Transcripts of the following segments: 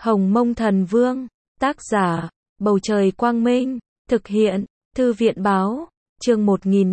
Hồng Mông Thần Vương, tác giả, Bầu Trời Quang Minh, thực hiện, Thư viện Báo, chương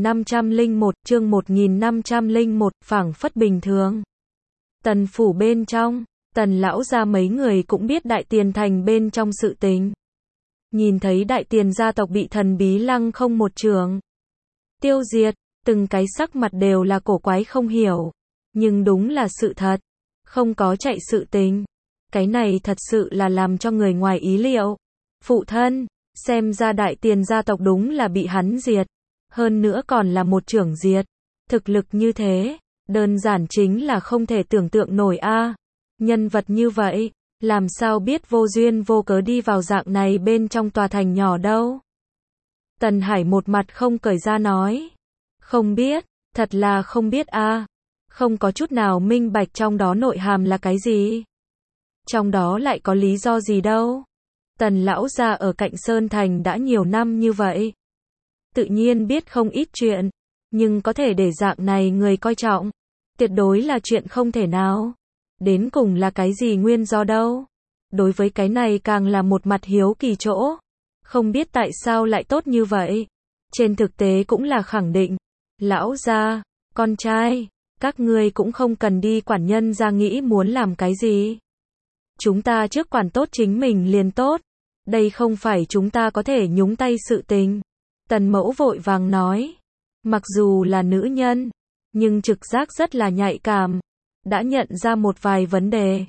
1501, phảng phất bình thường. Tần phủ bên trong, Tần lão gia mấy người cũng biết Đại Tiền Thành bên trong sự tình. Nhìn thấy Đại Tiền gia tộc bị thần bí lăng không một trường tiêu diệt, từng cái sắc mặt đều là cổ quái không hiểu. Nhưng đúng là sự thật, không có chạy sự tình. Cái này thật sự là làm cho người ngoài ý liệu. Phụ thân, xem ra Đại Tiền gia tộc đúng là bị hắn diệt. Hơn nữa còn là một trưởng diệt. Thực lực như thế, đơn giản chính là không thể tưởng tượng nổi a. Nhân vật như vậy, làm sao biết vô duyên vô cớ đi vào dạng này bên trong tòa thành nhỏ đâu. Tần Hải một mặt không cởi ra nói. Không biết, thật là không biết a. Không có chút nào minh bạch trong đó nội hàm là cái gì. Trong đó lại có lý do gì đâu. Tần lão gia ở cạnh Sơn Thành đã nhiều năm như vậy. Tự nhiên biết không ít chuyện. Nhưng có thể để dạng này người coi trọng. Tuyệt đối là chuyện không thể nào. Đến cùng là cái gì nguyên do đâu. Đối với cái này càng là một mặt hiếu kỳ chỗ. Không biết tại sao lại tốt như vậy. Trên thực tế cũng là khẳng định. Lão gia, con trai, các ngươi cũng không cần đi quản nhân gia nghĩ muốn làm cái gì. Chúng ta trước quản tốt chính mình liền tốt. Đây không phải chúng ta có thể nhúng tay sự tình. Tần mẫu vội vàng nói. Mặc dù là nữ nhân, nhưng trực giác rất là nhạy cảm. Đã nhận ra một vài vấn đề.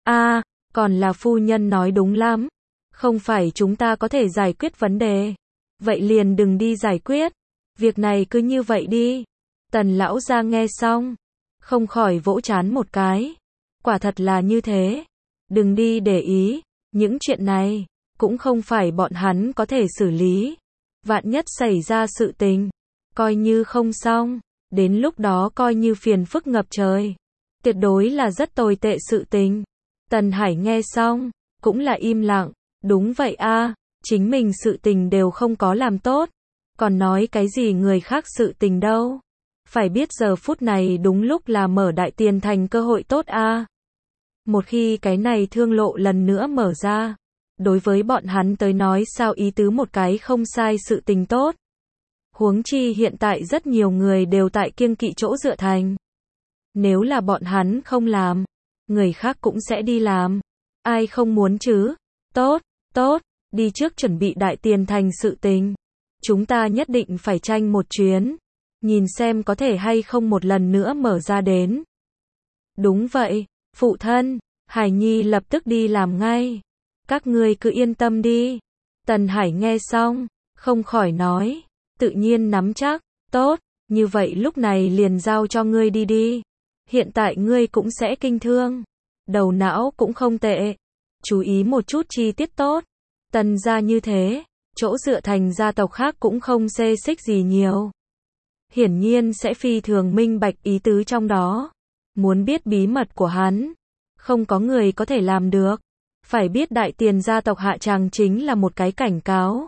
Còn là phu nhân nói đúng lắm. Không phải chúng ta có thể giải quyết vấn đề. Vậy liền đừng đi giải quyết. Việc này cứ như vậy đi. Tần lão gia nghe xong, không khỏi vỗ trán một cái. Quả thật là như thế. Đừng đi để ý. Những chuyện này, cũng không phải bọn hắn có thể xử lý. Vạn nhất xảy ra sự tình, coi như không xong. Đến lúc đó coi như phiền phức ngập trời. Tuyệt đối là rất tồi tệ sự tình. Tần Hải nghe xong, cũng là im lặng. Đúng vậy a, chính mình sự tình đều không có làm tốt. Còn nói cái gì người khác sự tình đâu. Phải biết giờ phút này đúng lúc là mở Đại Tiền Thành cơ hội tốt a. Một khi cái này thương lộ lần nữa mở ra, đối với bọn hắn tới nói sao ý tứ một cái không sai sự tình tốt. Huống chi hiện tại rất nhiều người đều tại kiêng kỵ chỗ dựa thành. Nếu là bọn hắn không làm, người khác cũng sẽ đi làm. Ai không muốn chứ? Tốt, đi trước chuẩn bị Đại Tiền Thành sự tình. Chúng ta nhất định phải tranh một chuyến. Nhìn xem có thể hay không một lần nữa mở ra đến. Đúng vậy, phụ thân, Hải Nhi lập tức đi làm ngay. Các ngươi cứ yên tâm đi. Tần Hải nghe xong, không khỏi nói, tự nhiên nắm chắc, tốt, như vậy lúc này liền giao cho ngươi đi đi. Hiện tại ngươi cũng sẽ kinh thương. Đầu não cũng không tệ. Chú ý một chút chi tiết tốt. Tần gia như thế, chỗ dựa thành gia tộc khác cũng không xê xích gì nhiều. Hiển nhiên sẽ phi thường minh bạch ý tứ trong đó. Muốn biết bí mật của hắn, không có người có thể làm được. Phải biết Đại Tiền gia tộc hạ tràng chính là một cái cảnh cáo.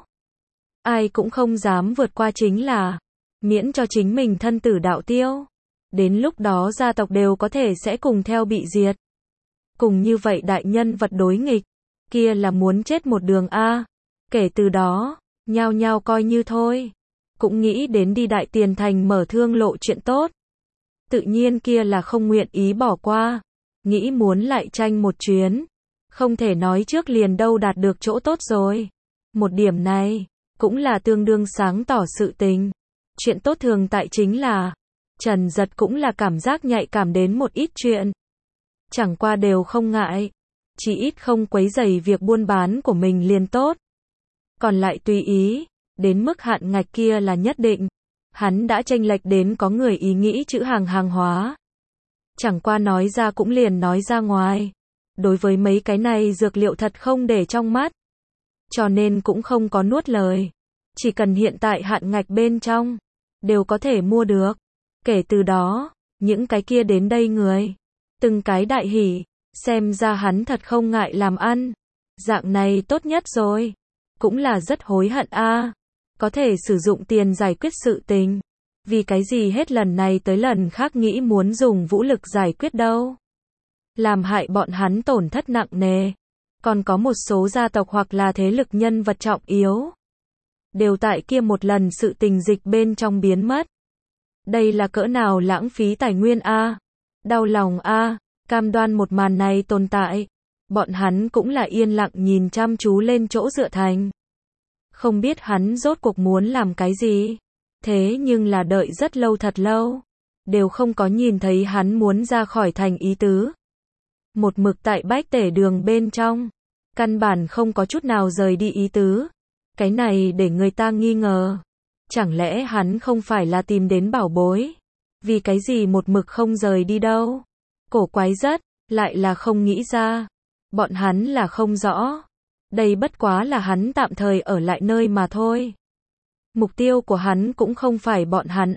Ai cũng không dám vượt qua chính là, miễn cho chính mình thân tử đạo tiêu. Đến lúc đó gia tộc đều có thể sẽ cùng theo bị diệt. Cùng như vậy đại nhân vật đối nghịch, kia là muốn chết một đường a. Kể từ đó, nhao nhao coi như thôi. Cũng nghĩ đến đi Đại Tiền Thành mở thương lộ chuyện tốt. Tự nhiên kia là không nguyện ý bỏ qua. Nghĩ muốn lại tranh một chuyến. Không thể nói trước liền đâu đạt được chỗ tốt rồi. Một điểm này, cũng là tương đương sáng tỏ sự tình. Chuyện tốt thường tại chính là, Trần Giật cũng là cảm giác nhạy cảm đến một ít chuyện. Chẳng qua đều không ngại. Chỉ ít không quấy rầy việc buôn bán của mình liền tốt. Còn lại tùy ý. Đến mức hạn ngạch kia là nhất định. Hắn đã chênh lệch đến có người ý nghĩ chữ hàng hóa. Chẳng qua nói ra cũng liền nói ra ngoài. Đối với mấy cái này dược liệu thật không để trong mắt. Cho nên cũng không có nuốt lời. Chỉ cần hiện tại hạn ngạch bên trong, đều có thể mua được. Kể từ đó, những cái kia đến đây người, từng cái đại hỉ, xem ra hắn thật không ngại làm ăn. Dạng này tốt nhất rồi. Cũng là rất hối hận a. Có thể sử dụng tiền giải quyết sự tình. Vì cái gì hết lần này tới lần khác nghĩ muốn dùng vũ lực giải quyết đâu. Làm hại bọn hắn tổn thất nặng nề. còn có một số gia tộc hoặc là thế lực nhân vật trọng yếu. Đều tại kia một lần sự tình dịch bên trong biến mất. Đây là cỡ nào lãng phí tài nguyên a, đau lòng a, cam đoan một màn này tồn tại. Bọn hắn cũng là yên lặng nhìn chăm chú lên chỗ dựa thành. Không biết hắn rốt cuộc muốn làm cái gì. Thế nhưng là đợi rất lâu thật lâu. Đều không có nhìn thấy hắn muốn ra khỏi thành ý tứ. Một mực tại Bách Tể Đường bên trong. Căn bản không có chút nào rời đi ý tứ. Cái này để người ta nghi ngờ. Chẳng lẽ hắn không phải là tìm đến bảo bối? Vì cái gì một mực không rời đi đâu? Cổ quái rất, lại là không nghĩ ra. Bọn hắn là không rõ. Đây bất quá là hắn tạm thời ở lại nơi mà thôi. Mục tiêu của hắn cũng không phải bọn hắn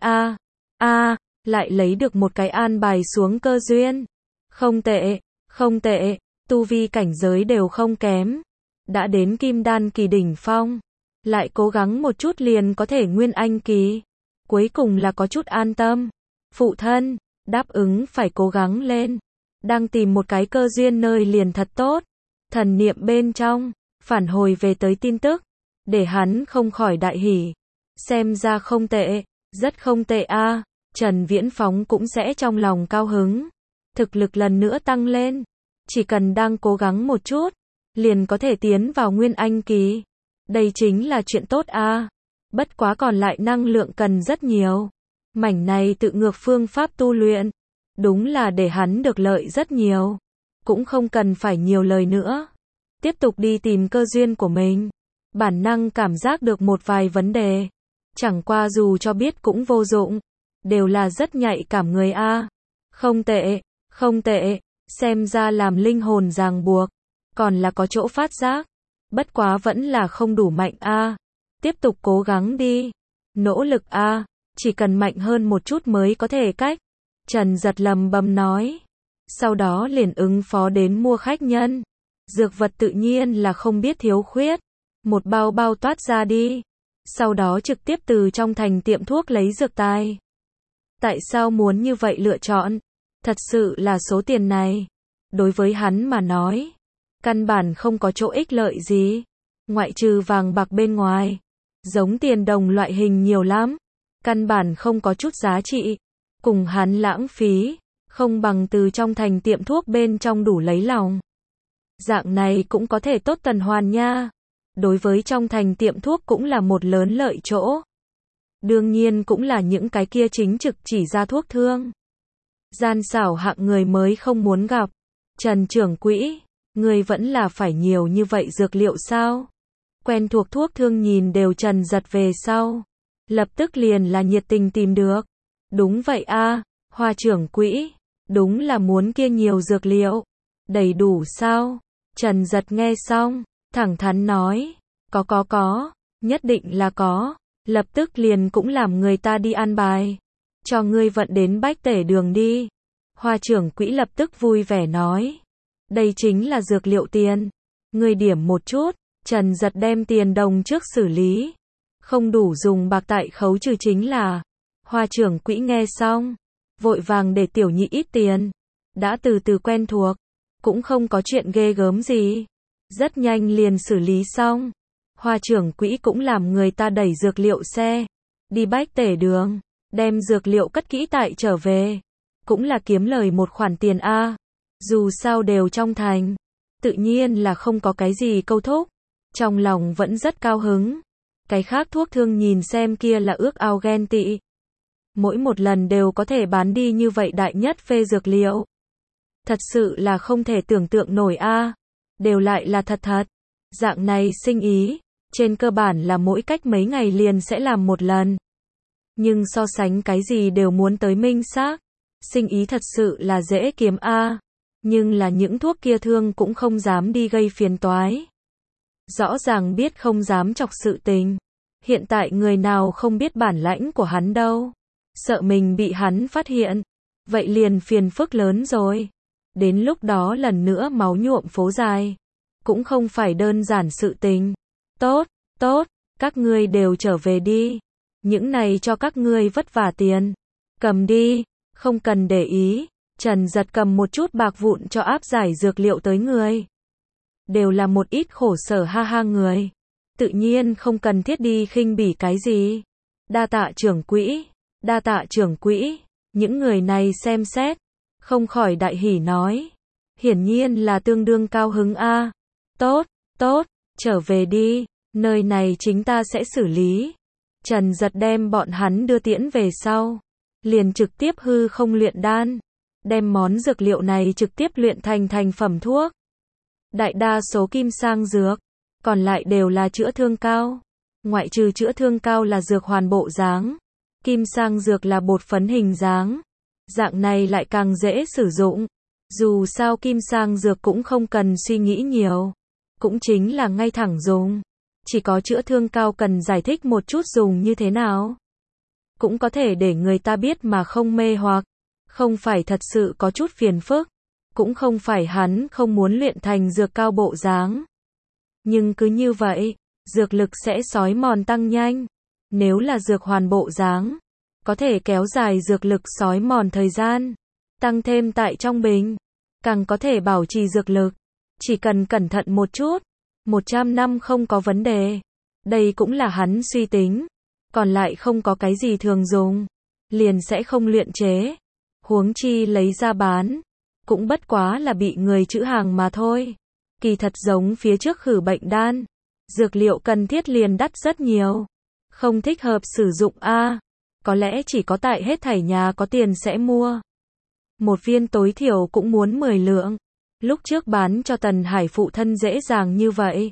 a. Lại lấy được một cái an bài xuống cơ duyên. Không tệ, không tệ, tu vi cảnh giới đều không kém. Đã đến kim đan kỳ đỉnh phong. Lại cố gắng một chút liền có thể nguyên anh kỳ. Cuối cùng là có chút an tâm. Phụ thân, đáp ứng phải cố gắng lên. Đang tìm một cái cơ duyên nơi liền thật tốt. Thần niệm bên trong, phản hồi về tới tin tức. Để hắn không khỏi đại hỉ. Xem ra không tệ, rất không tệ a. Trần Viễn Phóng cũng sẽ trong lòng cao hứng. Thực lực lần nữa tăng lên. Chỉ cần đang cố gắng một chút, liền có thể tiến vào nguyên anh kỳ. Đây chính là chuyện tốt a. Bất quá còn lại năng lượng cần rất nhiều. Mảnh này tự ngược phương pháp tu luyện. Đúng là để hắn được lợi rất nhiều. Cũng không cần phải nhiều lời nữa. Tiếp tục đi tìm cơ duyên của mình. Bản năng cảm giác được một vài vấn đề. Chẳng qua dù cho biết cũng vô dụng. Đều là rất nhạy cảm người a. Không tệ, không tệ. Xem ra làm linh hồn ràng buộc. Còn là có chỗ phát giác. Bất quá vẫn là không đủ mạnh a. Tiếp tục cố gắng đi. Nỗ lực a. Chỉ cần mạnh hơn một chút mới có thể cách. Trần giật lầm bầm nói. Sau đó liền ứng phó đến mua khách nhân. Dược vật tự nhiên là không biết thiếu khuyết. Một bao bao toát ra đi. Sau đó trực tiếp từ trong thành tiệm thuốc lấy dược tài. Tại sao muốn như vậy lựa chọn? Thật sự là số tiền này. Đối với hắn mà nói. Căn bản không có chỗ ích lợi gì. Ngoại trừ vàng bạc bên ngoài. Giống tiền đồng loại hình nhiều lắm. Căn bản không có chút giá trị. Cùng hắn lãng phí. Không bằng từ trong thành tiệm thuốc bên trong đủ lấy lòng. Dạng này cũng có thể tốt tuần hoàn nha. Đối với trong thành tiệm thuốc cũng là một lớn lợi chỗ. Đương nhiên cũng là những cái kia chính trực chỉ ra thuốc thương. Gian xảo hạng người mới không muốn gặp. Trần trưởng quỹ, người vẫn là phải nhiều như vậy dược liệu sao? Quen thuộc thuốc thương nhìn đều Trần giật về sau. Lập tức liền là nhiệt tình tìm được. Đúng vậy a, Hoa trưởng quỹ, đúng là muốn kia nhiều dược liệu. Đầy đủ sao? Trần giật nghe xong, thẳng thắn nói, có, nhất định là có. Lập tức liền cũng làm người ta đi an bài. Cho ngươi vận đến Bách Tể Đường đi. Hoa trưởng quỹ lập tức vui vẻ nói. Đây chính là dược liệu tiền. Ngươi điểm một chút. Trần giật đem tiền đồng trước xử lý. Không đủ dùng bạc tại khấu trừ chính là. Hoa trưởng quỹ nghe xong. Vội vàng để tiểu nhị ít tiền. Đã từ từ quen thuộc. Cũng không có chuyện ghê gớm gì. Rất nhanh liền xử lý xong. Hoa trưởng quỹ cũng làm người ta đẩy dược liệu xe. Đi Bách Tể Đường. Đem dược liệu cất kỹ tại trở về. Cũng là kiếm lời một khoản tiền a. Dù sao đều trong thành. Tự nhiên là không có cái gì câu thúc. Trong lòng vẫn rất cao hứng. Cái khác thuốc thương nhìn xem kia là ước ao ghen tị. Mỗi một lần đều có thể bán đi như vậy đại nhất phê dược liệu. Thật sự là không thể tưởng tượng nổi a. Đều lại là thật thật. Dạng này sinh ý. Trên cơ bản là mỗi cách mấy ngày liền sẽ làm một lần. Nhưng so sánh cái gì đều muốn tới minh xác. Sinh ý thật sự là dễ kiếm a. Nhưng là những thuốc kia thương cũng không dám đi gây phiền toái. Rõ ràng biết không dám chọc sự tình. Hiện tại người nào không biết bản lãnh của hắn đâu. Sợ mình bị hắn phát hiện. Vậy liền phiền phức lớn rồi. Đến lúc đó lần nữa máu nhuộm phố dài. Cũng không phải đơn giản sự tình. Tốt, các ngươi đều trở về đi. Những này cho các ngươi vất vả tiền. Cầm đi, không cần để ý. Trần giật cầm một chút bạc vụn cho áp giải dược liệu tới người. đều là một ít khổ sở ha ha người. Tự nhiên không cần thiết đi khinh bỉ cái gì. Đa tạ trưởng quỹ, đa tạ trưởng quỹ, những người này xem xét, không khỏi đại hỉ nói. Hiển nhiên là tương đương cao hứng a. Tốt, tốt, trở về đi, nơi này chính ta sẽ xử lý. Trần Giật đem bọn hắn đưa tiễn về sau, liền trực tiếp hư không luyện đan, đem món dược liệu này trực tiếp luyện thành thành phẩm thuốc. Đại đa số kim sang dược, còn lại đều là chữa thương cao. Ngoại trừ chữa thương cao là dược hoàn bộ dáng, kim sang dược là bột phấn hình dáng. Dạng này lại càng dễ sử dụng. Dù sao kim sang dược cũng không cần suy nghĩ nhiều, cũng chính là ngay thẳng dùng. Chỉ có chữa thương cao cần giải thích một chút dùng như thế nào. Cũng có thể để người ta biết mà không mê hoặc. Không phải thật sự có chút phiền phức. Cũng không phải hắn không muốn luyện thành dược cao bộ dáng. Nhưng cứ như vậy, dược lực sẽ xói mòn tăng nhanh. Nếu là dược hoàn bộ dáng, có thể kéo dài dược lực xói mòn thời gian. Tăng thêm tại trong bình, càng có thể bảo trì dược lực. Chỉ cần cẩn thận một chút, 100 năm không có vấn đề. Đây cũng là hắn suy tính. Còn lại không có cái gì thường dùng, liền sẽ không luyện chế. Huống chi lấy ra bán, cũng bất quá là bị người trữ hàng mà thôi. Kỳ thật giống phía trước khử bệnh đan, dược liệu cần thiết liền đắt rất nhiều. Không thích hợp sử dụng a. Có lẽ chỉ có tại hết thảy nhà có tiền sẽ mua. Một viên tối thiểu cũng muốn 10 lượng. Lúc trước bán cho Tần Hải phụ thân dễ dàng như vậy,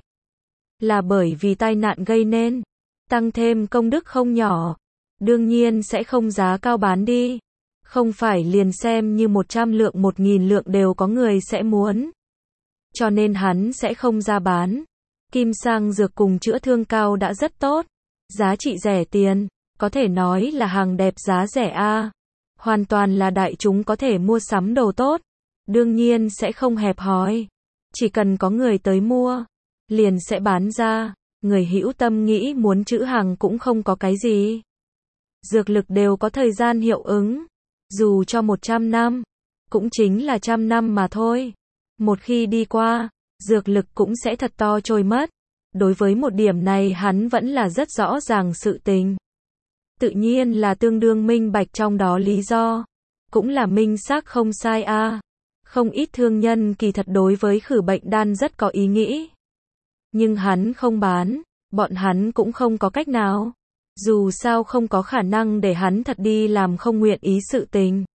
là bởi vì tai nạn gây nên. Tăng thêm công đức không nhỏ. Đương nhiên sẽ không giá cao bán đi. Không phải liền xem như 100 lượng 1000 lượng đều có người sẽ muốn. Cho nên hắn sẽ không ra bán. Kim sang dược cùng chữa thương cao đã rất tốt. Giá trị rẻ tiền, có thể nói là hàng đẹp giá rẻ a. Hoàn toàn là đại chúng có thể mua sắm đồ tốt. Đương nhiên sẽ không hẹp hòi. Chỉ cần có người tới mua, liền sẽ bán ra. Người hữu tâm nghĩ muốn trữ hàng cũng không có cái gì. Dược lực đều có thời gian hiệu ứng. Dù cho 100 năm, cũng chính là 100 năm mà thôi. Một khi đi qua, dược lực cũng sẽ thật to trôi mất. Đối với một điểm này hắn vẫn là rất rõ ràng sự tình. Tự nhiên là tương đương minh bạch trong đó lý do. Cũng là minh xác không sai a. Không ít thương nhân kỳ thật đối với khử bệnh đan rất có ý nghĩ. Nhưng hắn không bán, bọn hắn cũng không có cách nào. Dù sao không có khả năng để hắn thật đi làm không nguyện ý sự tình.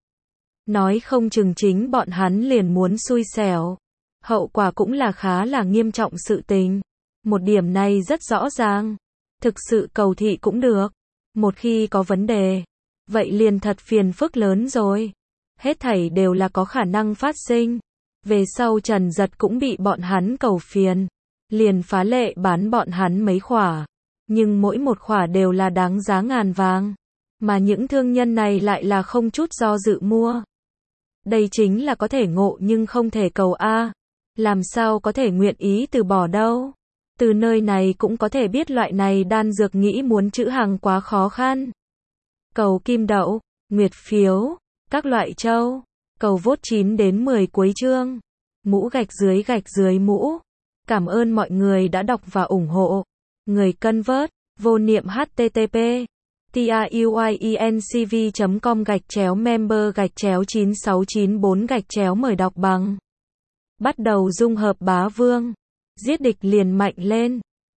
Nói không chừng chính bọn hắn liền muốn xui xẻo. Hậu quả cũng là khá là nghiêm trọng sự tình. Một điểm này rất rõ ràng. Thực sự cầu thị cũng được. Một khi có vấn đề, vậy liền thật phiền phức lớn rồi. Hết thảy đều là có khả năng phát sinh. Về sau Trần Giật cũng bị bọn hắn cầu phiền. Liền phá lệ bán bọn hắn mấy khỏa. Nhưng mỗi một khỏa đều là đáng giá ngàn vàng. Mà những thương nhân này lại là không chút do dự mua. Đây chính là có thể ngộ nhưng không thể cầu a. Làm sao có thể nguyện ý từ bỏ đâu. Từ nơi này cũng có thể biết loại này đan dược nghĩ muốn trữ hàng quá khó khăn. Cầu kim đậu, nguyệt phiếu, các loại châu. Cầu vote 9 đến 10 cuối chương. Mũ gạch dưới mũ. Cảm ơn mọi người đã đọc và ủng hộ. Người cân vớt, vô niệm http tiuyinc.com/member/9694- mời đọc bằng. Bắt đầu dung hợp bá vương. Giết địch liền mạnh lên.